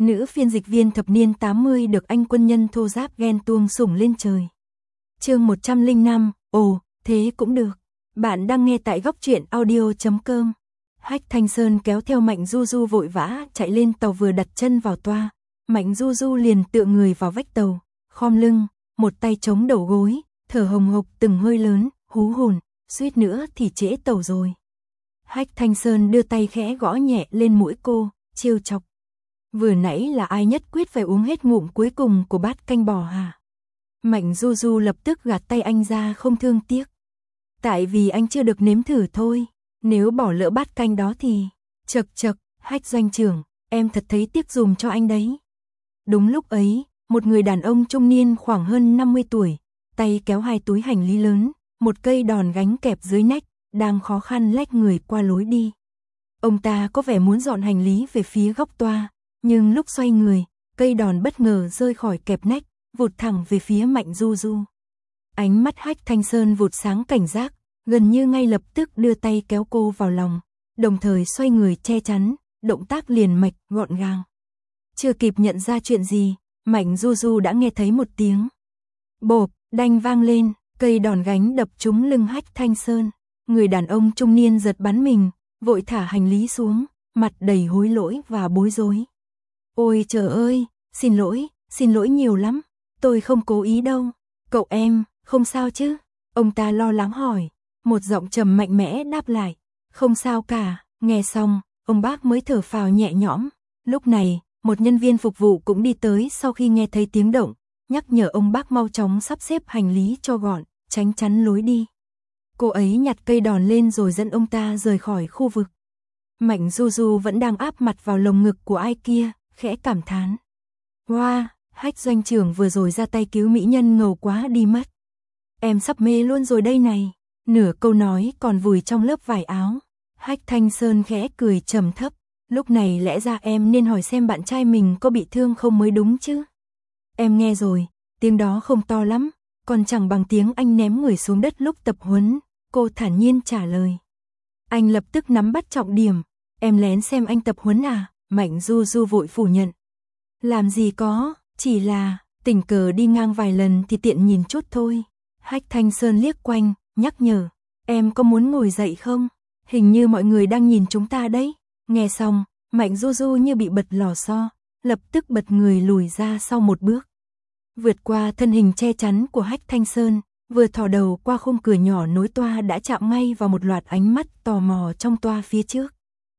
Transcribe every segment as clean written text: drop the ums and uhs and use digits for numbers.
Nữ phiên dịch viên thập niên 80 được anh quân nhân thô giáp ghen tuông sủng lên trời. Chương 105, ồ, thế cũng được. Bạn đang nghe tại góc truyện audio.com. Hách Thanh Sơn kéo theo Mạnh Du Du vội vã chạy lên tàu, vừa đặt chân vào toa. Mạnh Du Du liền tựa người vào vách tàu, khom lưng, một tay chống đầu gối, thở hồng hộc từng hơi lớn, hú hồn, suýt nữa thì trễ tàu rồi. Hách Thanh Sơn đưa tay khẽ gõ nhẹ lên mũi cô, trêu chọc. Vừa nãy là ai nhất quyết phải uống hết ngụm cuối cùng của bát canh bò hả? Mạnh Du Du lập tức gạt tay anh ra không thương tiếc. Tại vì anh chưa được nếm thử thôi, nếu bỏ lỡ bát canh đó thì... Chậc chậc, Hách doanh trưởng, em thật thấy tiếc dùm cho anh đấy. Đúng lúc ấy, một người đàn ông trung niên khoảng hơn 50 tuổi, tay kéo hai túi hành lý lớn, một cây đòn gánh kẹp dưới nách, đang khó khăn lách người qua lối đi. Ông ta có vẻ muốn dọn hành lý về phía góc toa, nhưng lúc xoay người, cây đòn bất ngờ rơi khỏi kẹp nách, vụt thẳng về phía Mạnh Du Du. Ánh mắt Hách Thanh Sơn vụt sáng cảnh giác, gần như ngay lập tức đưa tay kéo cô vào lòng, đồng thời xoay người che chắn, động tác liền mạch, gọn gàng. Chưa kịp nhận ra chuyện gì, Mạnh Du Du đã nghe thấy một tiếng bộp, đanh vang lên, cây đòn gánh đập trúng lưng Hách Thanh Sơn. Người đàn ông trung niên giật bắn mình, vội thả hành lý xuống, mặt đầy hối lỗi và bối rối. Ôi trời ơi, xin lỗi nhiều lắm, tôi không cố ý đâu. Cậu em, không sao chứ? Ông ta lo lắng hỏi, một giọng trầm mạnh mẽ đáp lại, không sao cả. Nghe xong, ông bác mới thở phào nhẹ nhõm. Lúc này, một nhân viên phục vụ cũng đi tới sau khi nghe thấy tiếng động, nhắc nhở ông bác mau chóng sắp xếp hành lý cho gọn, tránh chắn lối đi. Cô ấy nhặt cây đòn lên rồi dẫn ông ta rời khỏi khu vực. Mạnh Du Du vẫn đang áp mặt vào lồng ngực của ai kia, khẽ cảm thán. Wow, Hách doanh trưởng vừa rồi ra tay cứu mỹ nhân ngầu quá đi mất. Em sắp mê luôn rồi đây này. Nửa câu nói còn vùi trong lớp vải áo. Hách Thanh Sơn khẽ cười trầm thấp. Lúc này lẽ ra em nên hỏi xem bạn trai mình có bị thương không mới đúng chứ. Em nghe rồi, tiếng đó không to lắm, còn chẳng bằng tiếng anh ném người xuống đất lúc tập huấn. Cô thản nhiên trả lời. Anh lập tức nắm bắt trọng điểm. Em lén xem anh tập huấn à? Mạnh Du Du vội phủ nhận. Làm gì có, chỉ là tình cờ đi ngang vài lần thì tiện nhìn chút thôi. Hách Thanh Sơn liếc quanh, nhắc nhở. Em có muốn ngồi dậy không? Hình như mọi người đang nhìn chúng ta đấy. Nghe xong, Mạnh Du Du như bị bật lò xo, lập tức bật người lùi ra sau một bước. Vượt qua thân hình che chắn của Hách Thanh Sơn, vừa thò đầu qua khung cửa nhỏ nối toa đã chạm ngay vào một loạt ánh mắt tò mò trong toa phía trước.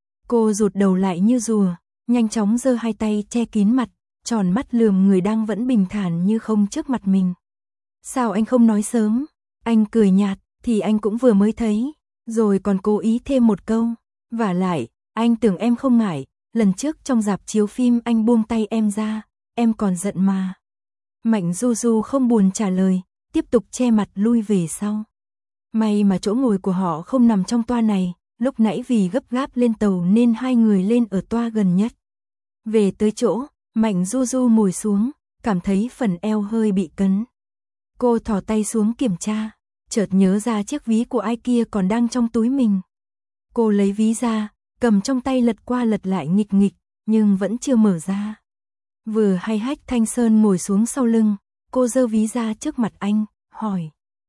Cô rụt đầu lại như rùa, nhanh chóng giơ hai tay che kín mặt, tròn mắt lườm người đang vẫn bình thản như không trước mặt mình. Sao anh không nói sớm? Anh cười nhạt, thì anh cũng vừa mới thấy, rồi còn cố ý thêm một câu. Vả lại, anh tưởng em không ngại, lần trước trong rạp chiếu phim anh buông tay em ra, em còn giận mà. Mạnh Du Du không buồn trả lời, tiếp tục che mặt lui về sau. May mà chỗ ngồi của họ không nằm trong toa này, lúc nãy vì gấp gáp lên tàu nên hai người lên ở toa gần nhất. Về tới chỗ, Mạnh Du Du ngồi xuống, cảm thấy phần eo hơi bị cấn. Cô thò tay xuống kiểm tra, chợt nhớ ra chiếc ví của ai kia còn đang trong túi mình. Cô lấy ví ra, cầm trong tay lật qua lật lại nghịch nghịch, nhưng vẫn chưa mở ra. Vừa hay Hách Thanh Sơn ngồi xuống sau lưng, cô giơ ví ra trước mặt anh, hỏi.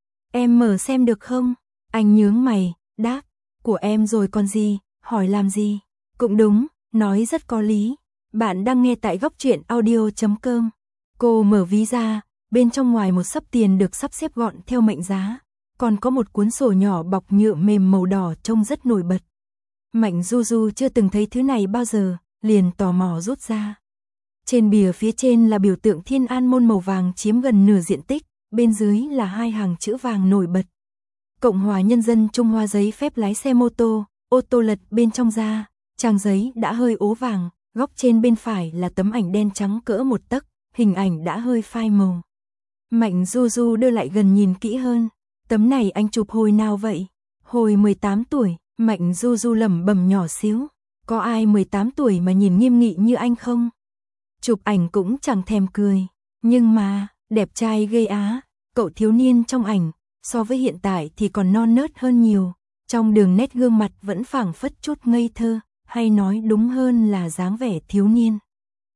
Em mở xem được không? Anh nhướng mày, đáp, của em rồi còn gì, hỏi làm gì? Cũng đúng, nói rất có lý. Bạn đang nghe tại góc truyện audio.com. Cô mở ví ra, bên trong ngoài một xấp tiền được sắp xếp gọn theo mệnh giá, còn có một cuốn sổ nhỏ bọc nhựa mềm màu đỏ trông rất nổi bật. Mạnh Du Du chưa từng thấy thứ này bao giờ, liền tò mò rút ra. Trên bìa phía trên là biểu tượng Thiên An Môn màu vàng chiếm gần nửa diện tích, bên dưới là hai hàng chữ vàng nổi bật. Cộng hòa Nhân dân Trung Hoa giấy phép lái xe mô tô, ô tô lật bên trong ra, trang giấy đã hơi ố vàng, góc trên bên phải là tấm ảnh đen trắng cỡ một tấc, hình ảnh đã hơi phai màu. Mạnh Du Du đưa lại gần nhìn kỹ hơn, tấm này anh chụp hồi nào vậy? Hồi 18 tuổi, Mạnh Du Du lẩm bẩm nhỏ xíu, có ai 18 tuổi mà nhìn nghiêm nghị như anh không? Chụp ảnh cũng chẳng thèm cười, nhưng mà, đẹp trai ghê á, cậu thiếu niên trong ảnh, so với hiện tại thì còn non nớt hơn nhiều, trong đường nét gương mặt vẫn phảng phất chút ngây thơ, hay nói đúng hơn là dáng vẻ thiếu niên.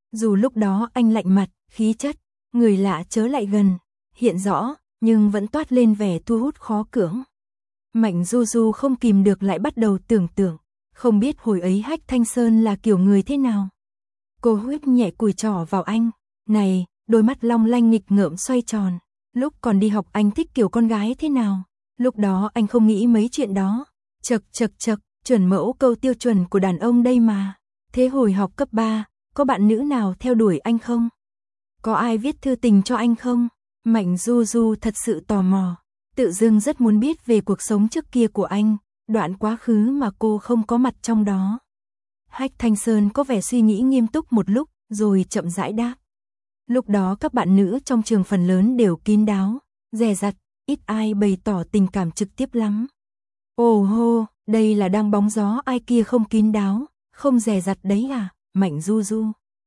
Dù lúc đó anh lạnh mặt, khí chất, người lạ chớ lại gần, hiện rõ, nhưng vẫn toát lên vẻ thu hút khó cưỡng. Mạnh Du Du không kìm được lại bắt đầu tưởng tượng, không biết hồi ấy Hách Thanh Sơn là kiểu người thế nào. Cô huých nhẹ cùi trỏ vào anh, này, đôi mắt long lanh nghịch ngợm xoay tròn, lúc còn đi học anh thích kiểu con gái thế nào, lúc đó anh không nghĩ mấy chuyện đó, chậc, chuẩn mẫu câu tiêu chuẩn của đàn ông đây mà. Thế hồi học cấp 3, có bạn nữ nào theo đuổi anh không? Có ai viết thư tình cho anh không? Mạnh Du Du thật sự tò mò, tự dưng rất muốn biết về cuộc sống trước kia của anh, đoạn quá khứ mà cô không có mặt trong đó. Hách Thanh Sơn có vẻ suy nghĩ nghiêm túc một lúc, rồi chậm rãi đáp. Lúc đó các bạn nữ trong trường phần lớn đều kín đáo, dè dặt, ít ai bày tỏ tình cảm trực tiếp lắm. Ồ hô, đây là đang bóng gió ai kia không kín đáo, không dè dặt đấy à, Mạnh Du Du.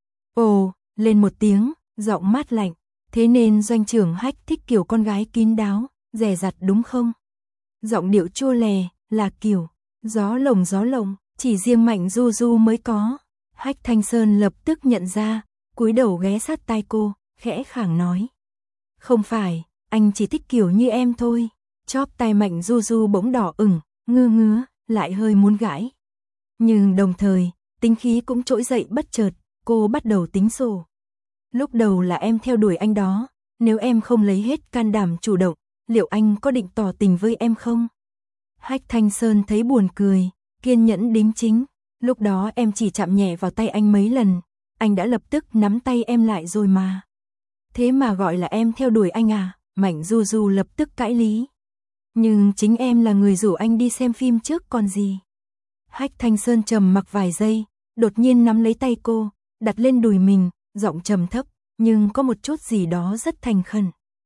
Ồ, lên một tiếng, giọng mát lạnh, thế nên doanh trưởng Hách thích kiểu con gái kín đáo, dè dặt đúng không? Giọng điệu chua lè, là kiểu, gió lồng, chỉ riêng Mạnh Du Du mới có. Hách Thanh Sơn lập tức nhận ra, cúi đầu ghé sát tai cô, khẽ khàng nói. Không phải, anh chỉ thích kiểu như em thôi. Chóp tai Mạnh Du Du bỗng đỏ ửng, ngứa, lại hơi muốn gãi. Nhưng đồng thời, tính khí cũng trỗi dậy bất chợt, cô bắt đầu tính sổ. Lúc đầu là em theo đuổi anh đó, nếu em không lấy hết can đảm chủ động, liệu anh có định tỏ tình với em không? Hách Thanh Sơn thấy buồn cười, kiên nhẫn đính chính, lúc đó em chỉ chạm nhẹ vào tay anh mấy lần, anh đã lập tức nắm tay em lại rồi mà. Thế mà gọi là em theo đuổi anh à? Mạnh Du Du lập tức cãi lý. Nhưng chính em là người rủ anh đi xem phim trước còn gì. Hách Thanh Sơn trầm mặc vài giây, đột nhiên nắm lấy tay cô, đặt lên đùi mình, giọng trầm thấp, nhưng có một chút gì đó rất thành khẩn.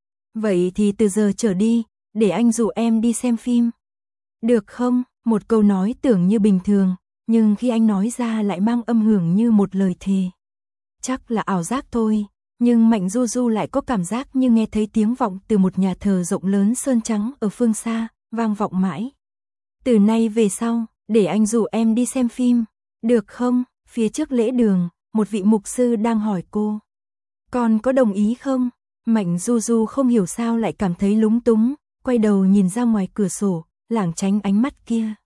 Vậy thì từ giờ trở đi, để anh rủ em đi xem phim. Được không? Một câu nói tưởng như bình thường, nhưng khi anh nói ra lại mang âm hưởng như một lời thề. Chắc là ảo giác thôi, nhưng Mạnh Du Du lại có cảm giác như nghe thấy tiếng vọng từ một nhà thờ rộng lớn sơn trắng ở phương xa, vang vọng mãi. Từ nay về sau, để anh rủ em đi xem phim, được không? Phía trước lễ đường, một vị mục sư đang hỏi cô. Con có đồng ý không? Mạnh Du Du không hiểu sao lại cảm thấy lúng túng, quay đầu nhìn ra ngoài cửa sổ, lảng tránh ánh mắt kia.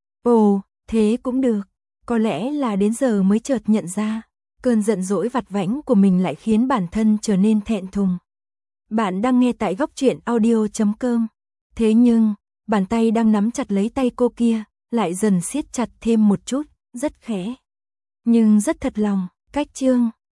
Ồ, thế cũng được, có lẽ là đến giờ mới chợt nhận ra, cơn giận dỗi vặt vãnh của mình lại khiến bản thân trở nên thẹn thùng. Bạn đang nghe tại góc truyện audio.com. Thế nhưng, bàn tay đang nắm chặt lấy tay cô kia, lại dần siết chặt thêm một chút, rất khẽ. Nhưng rất thật lòng, cách chương.